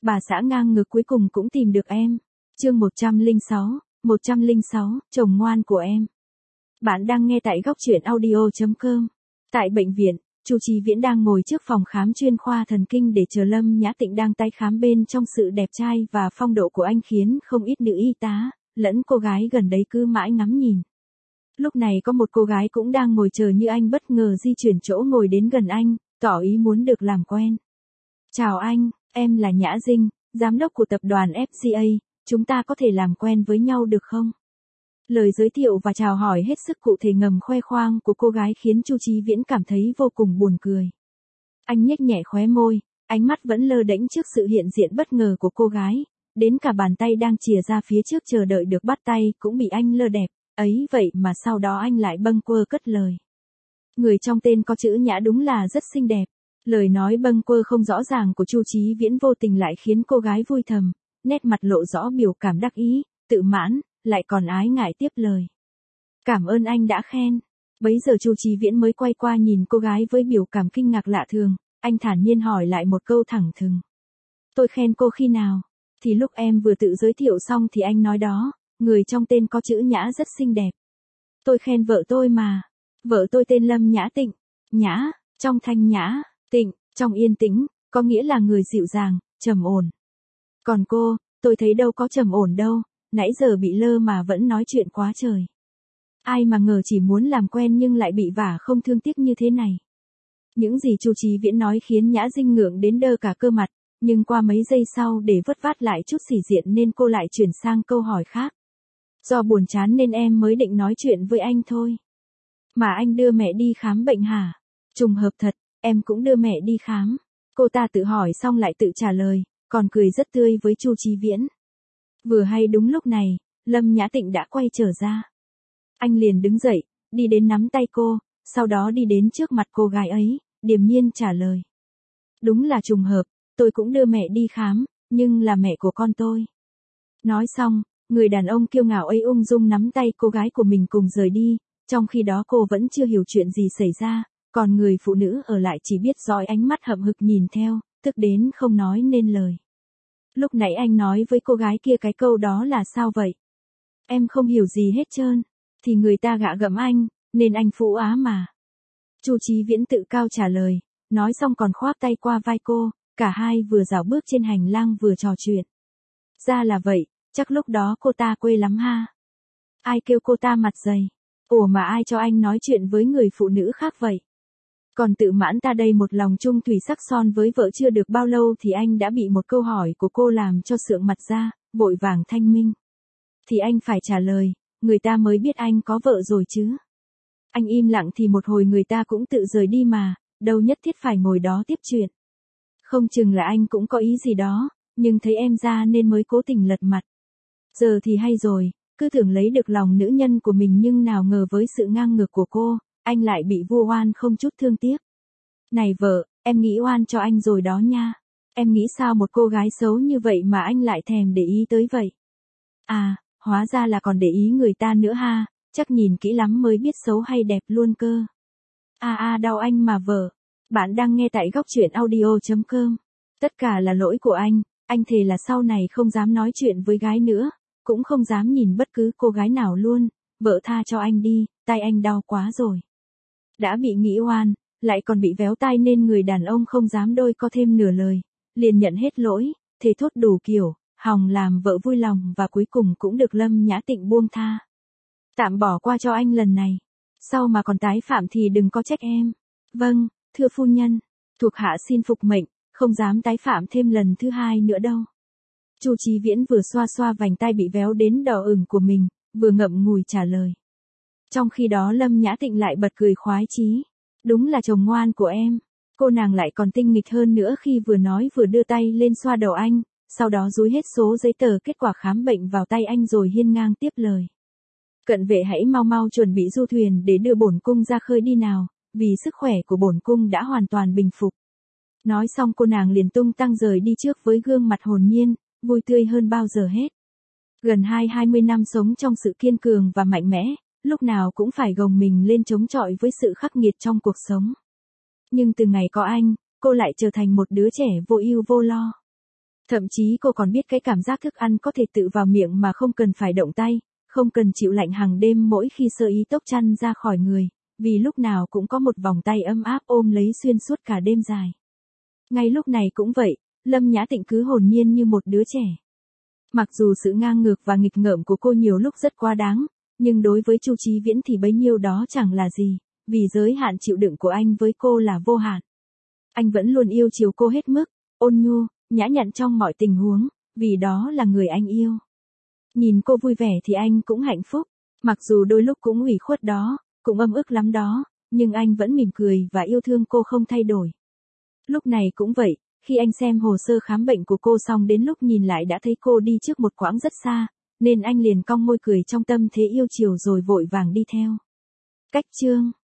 Bà xã ngang ngược cuối cùng cũng tìm được em. Chương 106, chồng ngoan của em. Bạn đang nghe tại góc truyện audio.com. Tại bệnh viện, Chu Chí Viễn đang ngồi trước phòng khám chuyên khoa thần kinh để chờ Lâm Nhã Tịnh đang tái khám. Bên trong sự đẹp trai và phong độ của anh khiến không ít nữ y tá, lẫn cô gái gần đấy cứ mãi ngắm nhìn. Lúc này có một cô gái cũng đang ngồi chờ như anh bất ngờ di chuyển chỗ ngồi đến gần anh, tỏ ý muốn được làm quen. Chào anh, em là Nhã Dinh, giám đốc của tập đoàn FCA, chúng ta có thể làm quen với nhau được không? Lời giới thiệu và chào hỏi hết sức cụ thể ngầm khoe khoang của cô gái khiến Chu Chí Viễn cảm thấy vô cùng buồn cười. Anh nhếch nhẹ khóe môi, ánh mắt vẫn lơ đễnh trước sự hiện diện bất ngờ của cô gái, đến cả bàn tay đang chìa ra phía trước chờ đợi được bắt tay cũng bị anh lơ đẹp, ấy vậy mà sau đó anh lại bâng quơ cất lời. Người trong tên có chữ Nhã đúng là rất xinh đẹp. Lời nói bâng quơ không rõ ràng của Chu Chí Viễn vô tình lại khiến cô gái vui thầm, nét mặt lộ rõ biểu cảm đắc ý, tự mãn, lại còn ái ngại tiếp lời. Cảm ơn anh đã khen. Bấy giờ Chu Chí Viễn mới quay qua nhìn cô gái với biểu cảm kinh ngạc lạ thường, anh thản nhiên hỏi lại một câu thẳng thừng. Tôi khen cô khi nào? Thì lúc em vừa tự giới thiệu xong thì anh nói đó, người trong tên có chữ Nhã rất xinh đẹp. Tôi khen vợ tôi mà. Vợ tôi tên Lâm Nhã Tịnh. Nhã, trong thanh nhã, Tịnh, trong yên tĩnh, có nghĩa là người dịu dàng, trầm ổn. Còn cô, tôi thấy đâu có trầm ổn đâu, nãy giờ bị lơ mà vẫn nói chuyện quá trời. Ai mà ngờ chỉ muốn làm quen nhưng lại bị vả không thương tiếc như thế này. Những gì Chu Chí Viễn nói khiến Nhã Dinh ngượng đến đơ cả cơ mặt, nhưng qua mấy giây sau để vớt vát lại chút sĩ diện nên cô lại chuyển sang câu hỏi khác. Do buồn chán nên em mới định nói chuyện với anh thôi. Mà anh đưa mẹ đi khám bệnh hả? Trùng hợp thật, em cũng đưa mẹ đi khám. Cô ta tự hỏi xong lại tự trả lời, còn cười rất tươi với Chu Chí Viễn. Vừa hay đúng lúc này, Lâm Nhã Tịnh đã quay trở ra. Anh liền đứng dậy, đi đến nắm tay cô, sau đó đi đến trước mặt cô gái ấy, điềm nhiên trả lời. Đúng là trùng hợp, tôi cũng đưa mẹ đi khám, nhưng là mẹ của con tôi. Nói xong, người đàn ông kiêu ngạo ấy ung dung nắm tay cô gái của mình cùng rời đi, trong khi đó cô vẫn chưa hiểu chuyện gì xảy ra, còn người phụ nữ ở lại chỉ biết dõi ánh mắt hậm hực nhìn theo, tức đến không nói nên lời. Lúc nãy anh nói với cô gái kia cái câu đó là sao vậy? Em không hiểu gì hết trơn, thì người ta gạ gẫm anh, nên anh phũ á mà. Chu Chí Viễn tự cao trả lời, nói xong còn khoác tay qua vai cô, cả hai vừa dạo bước trên hành lang vừa trò chuyện. Ra là vậy, chắc lúc đó cô ta quê lắm ha. Ai kêu cô ta mặt dày? Ủa mà ai cho anh nói chuyện với người phụ nữ khác vậy? Còn tự mãn ta đây một lòng chung thủy sắc son với vợ chưa được bao lâu thì anh đã bị một câu hỏi của cô làm cho sượng mặt ra, vội vàng thanh minh. Thì anh phải trả lời, người ta mới biết anh có vợ rồi chứ. Anh im lặng thì một hồi người ta cũng tự rời đi mà, đâu nhất thiết phải ngồi đó tiếp chuyện. Không chừng là anh cũng có ý gì đó, nhưng thấy em ra nên mới cố tình lật mặt. Giờ thì hay rồi, cứ tưởng lấy được lòng nữ nhân của mình nhưng nào ngờ với sự ngang ngược của cô, anh lại bị vu oan không chút thương tiếc. Này vợ, em nghĩ oan cho anh rồi đó nha. Em nghĩ sao một cô gái xấu như vậy mà anh lại thèm để ý tới vậy? À, hóa ra là còn để ý người ta nữa ha, chắc nhìn kỹ lắm mới biết xấu hay đẹp luôn cơ. Đau anh mà vợ. Bạn đang nghe tại góc truyện audio.com. Tất cả là lỗi của anh thề là sau này không dám nói chuyện với gái nữa, cũng không dám nhìn bất cứ cô gái nào luôn, vợ tha cho anh đi, tay anh đau quá rồi. Đã bị nghĩ oan, lại còn bị véo tai nên người đàn ông không dám đôi co thêm nửa lời, liền nhận hết lỗi, thề thốt đủ kiểu, hòng làm vợ vui lòng và cuối cùng cũng được Lâm Nhã Tịnh buông tha. Tạm bỏ qua cho anh lần này, sau mà còn tái phạm thì đừng có trách em. Vâng, thưa phu nhân, thuộc hạ xin phục mệnh, không dám tái phạm thêm lần thứ hai nữa đâu. Chu Chí Viễn vừa xoa xoa vành tai bị véo đến đỏ ửng của mình, vừa ngậm ngùi trả lời. Trong khi đó Lâm Nhã Tịnh lại bật cười khoái chí. Đúng là chồng ngoan của em. Cô nàng lại còn tinh nghịch hơn nữa khi vừa nói vừa đưa tay lên xoa đầu anh, sau đó dúi hết số giấy tờ kết quả khám bệnh vào tay anh rồi hiên ngang tiếp lời. Cận vệ hãy mau mau chuẩn bị du thuyền để đưa bổn cung ra khơi đi nào, vì sức khỏe của bổn cung đã hoàn toàn bình phục. Nói xong cô nàng liền tung tăng rời đi trước với gương mặt hồn nhiên, vui tươi hơn bao giờ hết. Gần 20 năm sống trong sự kiên cường và mạnh mẽ, lúc nào cũng phải gồng mình lên chống chọi với sự khắc nghiệt trong cuộc sống. Nhưng từ ngày có anh, cô lại trở thành một đứa trẻ vô ưu vô lo. Thậm chí cô còn biết cái cảm giác thức ăn có thể tự vào miệng mà không cần phải động tay, không cần chịu lạnh hàng đêm mỗi khi sơ ý tốc chăn ra khỏi người, vì lúc nào cũng có một vòng tay ấm áp ôm lấy xuyên suốt cả đêm dài. Ngay lúc này cũng vậy, Lâm Nhã Tịnh cứ hồn nhiên như một đứa trẻ. Mặc dù sự ngang ngược và nghịch ngợm của cô nhiều lúc rất quá đáng, nhưng đối với Chu Chí Viễn thì bấy nhiêu đó chẳng là gì, vì giới hạn chịu đựng của anh với cô là vô hạn. Anh vẫn luôn yêu chiều cô hết mức, ôn nhu, nhã nhặn trong mọi tình huống, vì đó là người anh yêu. Nhìn cô vui vẻ thì anh cũng hạnh phúc, mặc dù đôi lúc cũng ủy khuất đó, cũng ấm ức lắm đó, nhưng anh vẫn mỉm cười và yêu thương cô không thay đổi. Lúc này cũng vậy, khi anh xem hồ sơ khám bệnh của cô xong đến lúc nhìn lại đã thấy cô đi trước một quãng rất xa, nên anh liền cong môi cười trong tâm thế yêu chiều rồi vội vàng đi theo. Cách chương